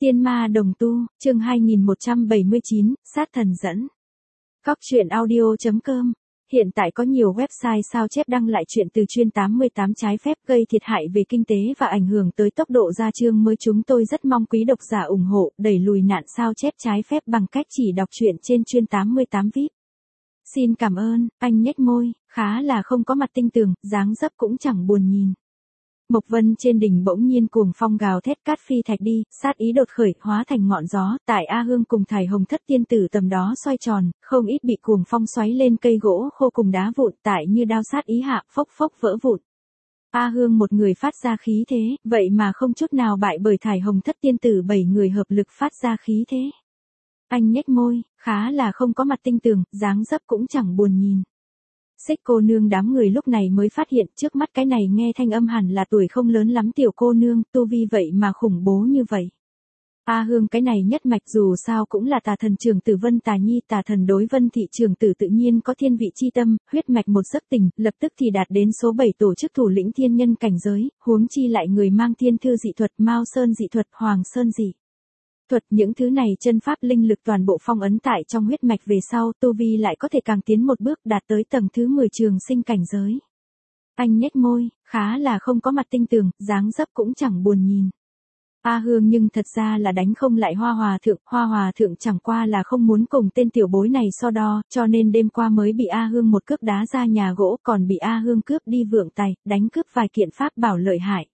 Tiên ma đồng tu, chương 2179, sát thần dẫn. Cóc truyện audio.com. Hiện tại có nhiều website sao chép đăng lại chuyện từ chuyên 88 trái phép gây thiệt hại về kinh tế và ảnh hưởng tới tốc độ ra chương mới. Chúng tôi rất mong quý độc giả ủng hộ, đẩy lùi nạn sao chép trái phép bằng cách chỉ đọc truyện trên chuyên 88 VIP. Xin cảm ơn. Anh nhếch môi, khá là không có mặt tinh tường, dáng dấp cũng chẳng buồn nhìn. Mộc Vân trên đỉnh bỗng nhiên cuồng phong gào thét, cát phi thạch đi, sát ý đột khởi, hóa thành ngọn gió, tại A Hương cùng Thải Hồng Thất tiên tử tầm đó xoay tròn, không ít bị cuồng phong xoáy lên cây gỗ khô cùng đá vụn, tại như đao sát ý hạ, phốc phốc vỡ vụn. A Hương một người phát ra khí thế, vậy mà không chút nào bại bởi Thải Hồng Thất tiên tử 7 người hợp lực phát ra khí thế. Anh nhếch môi, khá là không có mặt tinh tường, dáng dấp cũng chẳng buồn nhìn. Xích cô nương đám người lúc này mới phát hiện trước mắt cái này nghe thanh âm hẳn là tuổi không lớn lắm tiểu cô nương, tu vi vậy mà khủng bố như vậy. A Hương cái này nhất mạch dù sao cũng là tà thần trưởng tử Vân Tà Nhi, tà thần đối Vân thị trưởng tử tự nhiên có thiên vị chi tâm, huyết mạch một giấc tỉnh, lập tức thì đạt đến số 7 tổ chức thủ lĩnh thiên nhân cảnh giới, huống chi lại người mang thiên thư dị thuật, Mao Sơn dị thuật, Hoàng Sơn dị thuật, những thứ này chân pháp linh lực toàn bộ phong ấn tại trong huyết mạch, về sau tu vi lại có thể càng tiến một bước đạt tới tầng thứ 10 trường sinh cảnh giới. Anh nhếch môi, khá là không có mặt tinh tường, dáng dấp cũng chẳng buồn nhìn. A Hương nhưng thật ra là đánh không lại Hoa Hòa Thượng chẳng qua là không muốn cùng tên tiểu bối này so đo, cho nên đêm qua mới bị A Hương một cước đá ra nhà gỗ, còn bị A Hương cướp đi vượng tài, đánh cướp vài kiện pháp bảo lợi hại.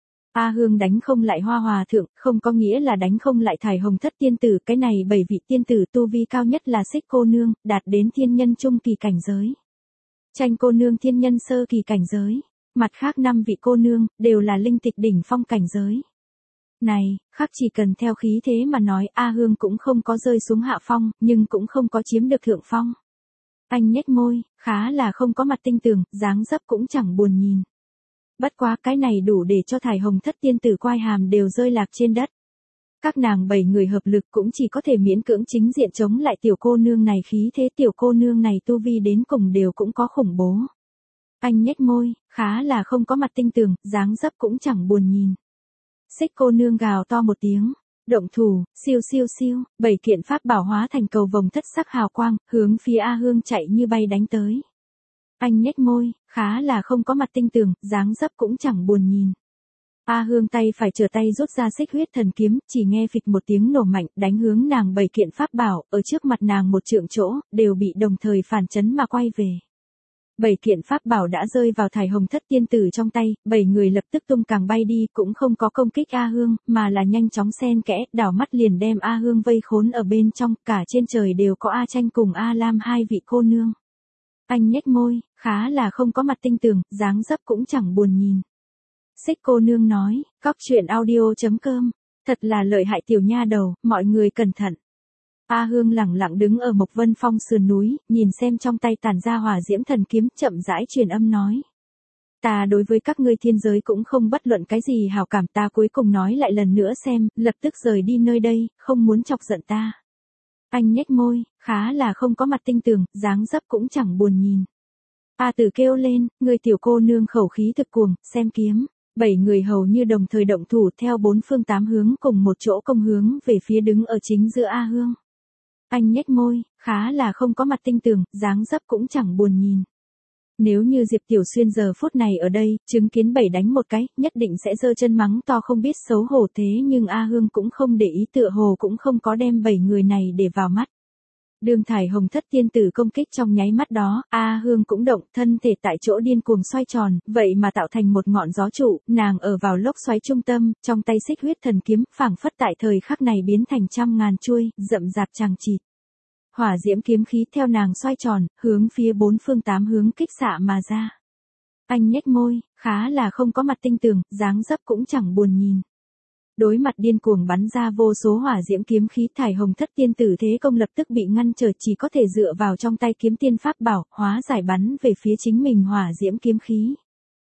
A Hương đánh không lại Hoa Hòa Thượng, không có nghĩa là đánh không lại Thải Hồng Thất tiên tử, cái này 7 vị tiên tử tu vi cao nhất là Xích cô nương, đạt đến thiên nhân trung kỳ cảnh giới. Tranh cô nương thiên nhân sơ kỳ cảnh giới, mặt khác 5 vị cô nương, đều là linh tịch đỉnh phong cảnh giới. Này, khắc chỉ cần theo khí thế mà nói, A Hương cũng không có rơi xuống hạ phong, nhưng cũng không có chiếm được thượng phong. Anh nhếch môi, khá là không có mặt tinh tường, dáng dấp cũng chẳng buồn nhìn. Bất quá cái này đủ để cho Thải Hồng Thất tiên tử quai hàm đều rơi lạc trên đất. Các nàng 7 người hợp lực cũng chỉ có thể miễn cưỡng chính diện chống lại tiểu cô nương này, khí thế tiểu cô nương này tu vi đến cùng đều cũng có khủng bố. Anh nhếch môi, khá là không có mặt tinh tường, dáng dấp cũng chẳng buồn nhìn. Xích cô nương gào to một tiếng, động thủ, siêu siêu siêu, 7 kiện pháp bảo hóa thành cầu vồng thất sắc hào quang, hướng phía A Hương chạy như bay đánh tới. Anh nhếch môi, khá là không có mặt tinh tường, dáng dấp cũng chẳng buồn nhìn. A Hương tay phải trở tay rút ra xích huyết thần kiếm, chỉ nghe phịch một tiếng nổ mạnh, đánh hướng nàng 7 kiện pháp bảo, ở trước mặt nàng một trượng chỗ, đều bị đồng thời phản chấn mà quay về. 7 kiện pháp bảo đã rơi vào Thải Hồng Thất tiên tử trong tay, 7 người lập tức tung càng bay đi, cũng không có công kích A Hương, mà là nhanh chóng xen kẽ, đảo mắt liền đem A Hương vây khốn ở bên trong, cả trên trời đều có A Tranh cùng A Lam hai vị cô nương. Anh nhếch môi, khá là không có mặt tinh tường, dáng dấp cũng chẳng buồn nhìn. Xích cô nương nói, cóc truyện audio.com, thật là lợi hại tiểu nha đầu, mọi người cẩn thận. A Hương lẳng lặng đứng ở Mộc Vân Phong sườn núi, nhìn xem trong tay tản ra hỏa diễm thần kiếm, chậm rãi truyền âm nói. Ta đối với các ngươi thiên giới cũng không bất luận cái gì hảo cảm, ta cuối cùng nói lại lần nữa xem, lập tức rời đi nơi đây, không muốn chọc giận ta. Anh nhếch môi, khá là không có mặt tinh tường, dáng dấp cũng chẳng buồn nhìn. A Tử kêu lên, người tiểu cô nương khẩu khí thực cuồng, xem kiếm. 7 người hầu như đồng thời động thủ theo 4 phương 8 hướng cùng một chỗ công hướng về phía đứng ở chính giữa A Hương. Anh nhếch môi, khá là không có mặt tinh tường, dáng dấp cũng chẳng buồn nhìn. Nếu như Diệp Tiểu Xuyên giờ phút này ở đây, chứng kiến 7 đánh một cái, nhất định sẽ giơ chân mắng to không biết xấu hổ, thế nhưng A Hương cũng không để ý, tựa hồ cũng không có đem 7 người này để vào mắt. Đường Thải Hồng Thất tiên tử công kích trong nháy mắt đó, A Hương cũng động, thân thể tại chỗ điên cuồng xoay tròn, vậy mà tạo thành một ngọn gió trụ, nàng ở vào lốc xoáy trung tâm, trong tay xích huyết thần kiếm, phảng phất tại thời khắc này biến thành trăm ngàn chuôi, rậm rạp chằng chịt. Hỏa diễm kiếm khí theo nàng xoay tròn, hướng phía 4 phương 8 hướng kích xạ mà ra. Anh nhếch môi, khá là không có mặt tinh tường, dáng dấp cũng chẳng buồn nhìn. Đối mặt điên cuồng bắn ra vô số hỏa diễm kiếm khí, Thải Hồng Thất tiên tử thế công lập tức bị ngăn trở, chỉ có thể dựa vào trong tay kiếm tiên pháp bảo, hóa giải bắn về phía chính mình hỏa diễm kiếm khí.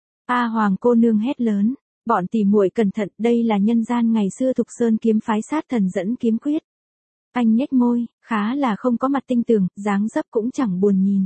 A Hoàng cô nương hét lớn, bọn tỉ muội cẩn thận, đây là nhân gian ngày xưa Thục Sơn kiếm phái sát thần dẫn kiếm quyết. Anh nhếch môi, khá là không có mặt tinh tường, dáng dấp cũng chẳng buồn nhìn.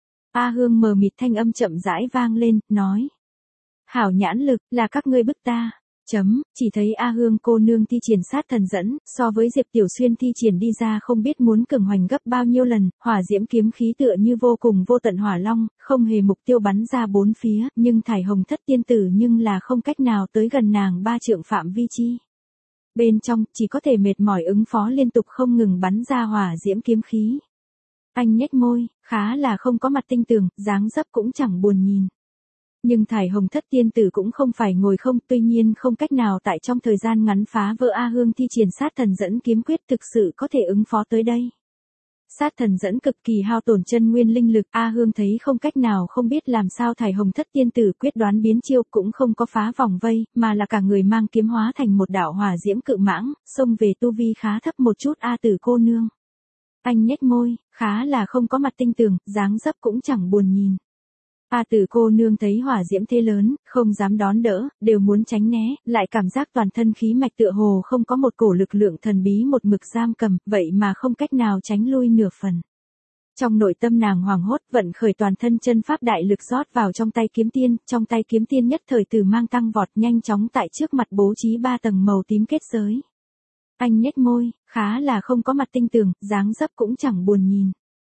A Hương mờ mịt thanh âm chậm rãi vang lên, nói. Hảo nhãn lực, là các ngươi bức ta. Chỉ thấy A Hương cô nương thi triển sát thần dẫn, so với Diệp Tiểu Xuyên thi triển đi ra không biết muốn cường hoành gấp bao nhiêu lần, hỏa diễm kiếm khí tựa như vô cùng vô tận hỏa long, không hề mục tiêu bắn ra bốn phía, nhưng thải hồng thất tiên tử nhưng là không cách nào tới gần nàng 3 trượng phạm vi chi. Bên trong, chỉ có thể mệt mỏi ứng phó liên tục không ngừng bắn ra hỏa diễm kiếm khí. Anh nhếch môi, khá là không có mặt tinh tường, dáng dấp cũng chẳng buồn nhìn. Nhưng thải hồng thất tiên tử cũng không phải ngồi không, tuy nhiên không cách nào tại trong thời gian ngắn phá vỡ A Hương thi triển sát thần dẫn kiếm quyết thực sự có thể ứng phó tới đây. Sát thần dẫn cực kỳ hao tổn chân nguyên linh lực, A Hương thấy không cách nào không biết làm sao thải hồng thất tiên tử quyết đoán biến chiêu cũng không có phá vòng vây, mà là cả người mang kiếm hóa thành một đạo hỏa diễm cự mãng, xông về tu vi khá thấp một chút A Tử cô nương. Anh nhếch môi, khá là không có mặt tinh tường, dáng dấp cũng chẳng buồn nhìn. A Tử cô nương thấy hỏa diễm thế lớn, không dám đón đỡ, đều muốn tránh né, lại cảm giác toàn thân khí mạch tựa hồ không có một cổ lực lượng thần bí một mực giam cầm, vậy mà không cách nào tránh lui nửa phần. Trong nội tâm nàng hoảng hốt, vận khởi toàn thân chân pháp đại lực rót vào trong tay kiếm tiên nhất thời từ mang tăng vọt nhanh chóng tại trước mặt bố trí 3 tầng màu tím kết giới. Anh nhếch môi, khá là không có mặt tinh tường, dáng dấp cũng chẳng buồn nhìn.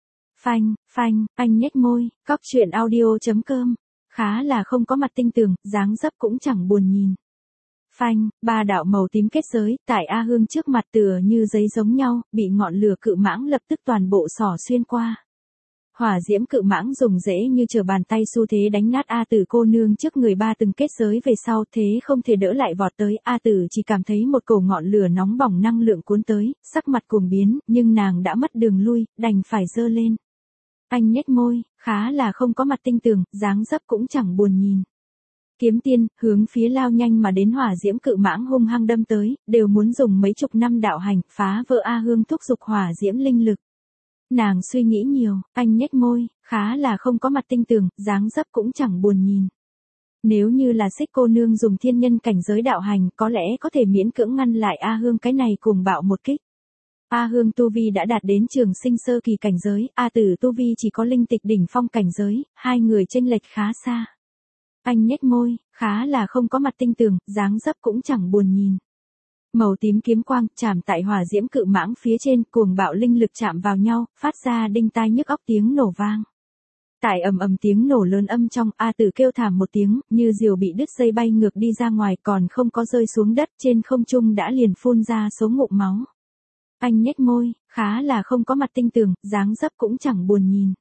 Phanh, anh nhếch môi, cóc truyện audio.com, khá là không có mặt tinh tường, dáng dấp cũng chẳng buồn nhìn. Phanh, 3 đạo màu tím kết giới, tại A Hương trước mặt tựa như giấy giống nhau, bị ngọn lửa cự mãng lập tức toàn bộ xỏ xuyên qua. Hỏa diễm cự mãng dùng dễ như trở bàn tay xu thế đánh nát A Tử cô nương trước người 3 từng kết giới về sau, thế không thể đỡ lại vọt tới, A Tử chỉ cảm thấy một cổ ngọn lửa nóng bỏng năng lượng cuốn tới, sắc mặt cuồng biến, nhưng nàng đã mất đường lui, đành phải giơ lên. Anh nhếch môi, khá là không có mặt tinh tường, dáng dấp cũng chẳng buồn nhìn. Kiếm tiên, hướng phía lao nhanh mà đến hỏa diễm cự mãng hung hăng đâm tới, đều muốn dùng mấy chục năm đạo hành, phá vỡ A Hương thúc giục hỏa diễm linh lực. Nàng suy nghĩ nhiều, anh nhếch môi, khá là không có mặt tinh tường, dáng dấp cũng chẳng buồn nhìn. Nếu như là Xích cô nương dùng thiên nhân cảnh giới đạo hành, có lẽ có thể miễn cưỡng ngăn lại A Hương cái này cùng bạo một kích. A Hương tu vi đã đạt đến trường sinh sơ kỳ cảnh giới, A Tử tu vi chỉ có linh tịch đỉnh phong cảnh giới, hai người chênh lệch khá xa. Anh nhếch môi, khá là không có mặt tinh tường, dáng dấp cũng chẳng buồn nhìn. Màu tím kiếm quang chạm tại hỏa diễm cự mãng phía trên, cuồng bạo linh lực chạm vào nhau, phát ra đinh tai nhức óc tiếng nổ vang. Tại ầm ầm tiếng nổ lớn âm trong, A Tử kêu thảm một tiếng, như diều bị đứt dây bay ngược đi ra ngoài, còn không có rơi xuống đất, trên không trung đã liền phun ra số ngụm máu. Anh nhếch môi, khá là không có mặt tinh tường, dáng dấp cũng chẳng buồn nhìn.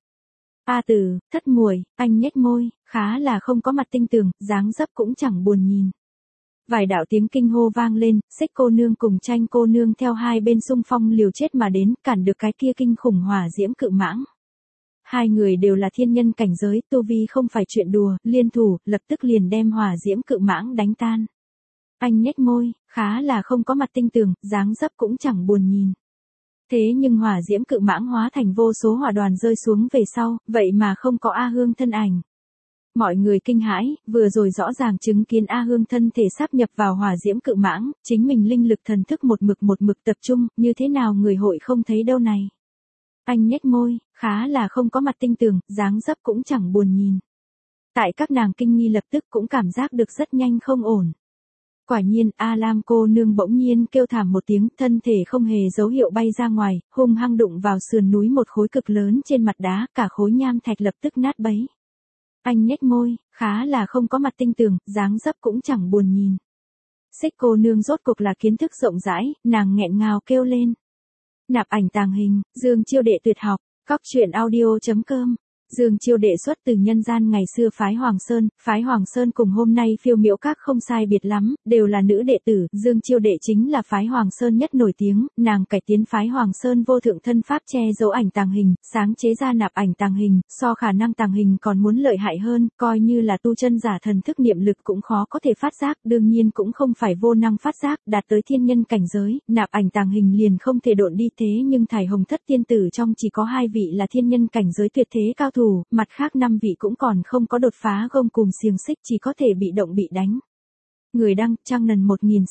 A Tử, thất muội, anh nhếch môi, khá là không có mặt tinh tường, dáng dấp cũng chẳng buồn nhìn. Vài đạo tiếng kinh hô vang lên, Xích cô nương cùng Tranh cô nương theo hai bên xung phong liều chết mà đến, cản được cái kia kinh khủng hỏa diễm cự mãng. Hai người đều là thiên nhân cảnh giới, tu vi không phải chuyện đùa, liên thủ, lập tức liền đem hỏa diễm cự mãng đánh tan. Anh nhếch môi, khá là không có mặt tinh tường, dáng dấp cũng chẳng buồn nhìn. Thế nhưng hỏa diễm cự mãng hóa thành vô số hỏa đoàn rơi xuống về sau, vậy mà không có A Hương thân ảnh. Mọi người kinh hãi, vừa rồi rõ ràng chứng kiến A Hương thân thể sáp nhập vào hỏa diễm cự mãng, chính mình linh lực thần thức một mực tập trung, như thế nào người hội không thấy đâu này. Anh nhếch môi, khá là không có mặt tinh tường, dáng dấp cũng chẳng buồn nhìn. Tại các nàng kinh nghi lập tức cũng cảm giác được rất nhanh không ổn. Quả nhiên, A Lam cô nương bỗng nhiên kêu thảm một tiếng, thân thể không hề dấu hiệu bay ra ngoài, hung hăng đụng vào sườn núi một khối cực lớn trên mặt đá, cả khối nham thạch lập tức nát bấy. Anh nhếch môi, khá là không có mặt tinh tường, dáng dấp cũng chẳng buồn nhìn. Xích cô nương rốt cuộc là kiến thức rộng rãi, nàng nghẹn ngào kêu lên. Nạp ảnh tàng hình, Dương Chiêu đệ tuyệt học, cóc truyện audio.com. Dương Chiêu đệ xuất từ nhân gian ngày xưa phái Hoàng Sơn cùng hôm nay phiêu miễu các không sai biệt lắm, đều là nữ đệ tử, Dương Chiêu đệ chính là phái Hoàng Sơn nhất nổi tiếng, nàng cải tiến phái Hoàng Sơn vô thượng thân pháp che giấu ảnh tàng hình, sáng chế ra nạp ảnh tàng hình, so khả năng tàng hình còn muốn lợi hại hơn, coi như là tu chân giả thần thức niệm lực cũng khó có thể phát giác, đương nhiên cũng không phải vô năng phát giác, đạt tới thiên nhân cảnh giới, nạp ảnh tàng hình liền không thể độn đi thế nhưng thải hồng thất tiên tử trong chỉ có 2 vị là thiên nhân cảnh giới tuyệt thế cao thủ. Mặt khác 5 vị cũng còn không có đột phá gông cùng xiềng xích chỉ có thể bị động bị đánh. Người đăng, Trang Nần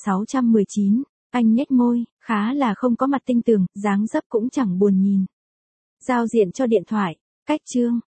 1619, anh nhếch môi, khá là không có mặt tinh tường, dáng dấp cũng chẳng buồn nhìn. Giao diện cho điện thoại, cách chương.